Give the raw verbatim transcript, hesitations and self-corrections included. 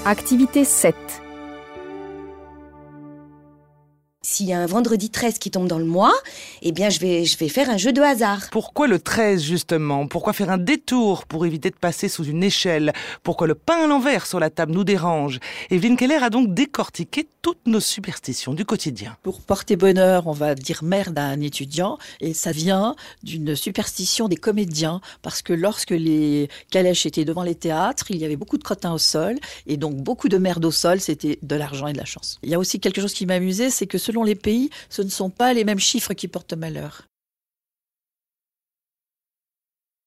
Activité sept. S'il y a un vendredi treize qui tombe dans le mois, eh bien je vais, je vais faire un jeu de hasard. Pourquoi le treize justement ? Pourquoi faire un détour pour éviter de passer sous une échelle ? Pourquoi le pain à l'envers sur la table nous dérange ? Evelyne Keller a donc décortiqué toutes nos superstitions du quotidien. Pour porter bonheur, on va dire merde à un étudiant et ça vient d'une superstition des comédiens parce que lorsque les calèches étaient devant les théâtres, il y avait beaucoup de crottins au sol et donc beaucoup de merde au sol, c'était de l'argent et de la chance. Il y a aussi quelque chose qui m'amusait, c'est que selon les pays, ce ne sont pas les mêmes chiffres qui portent malheur.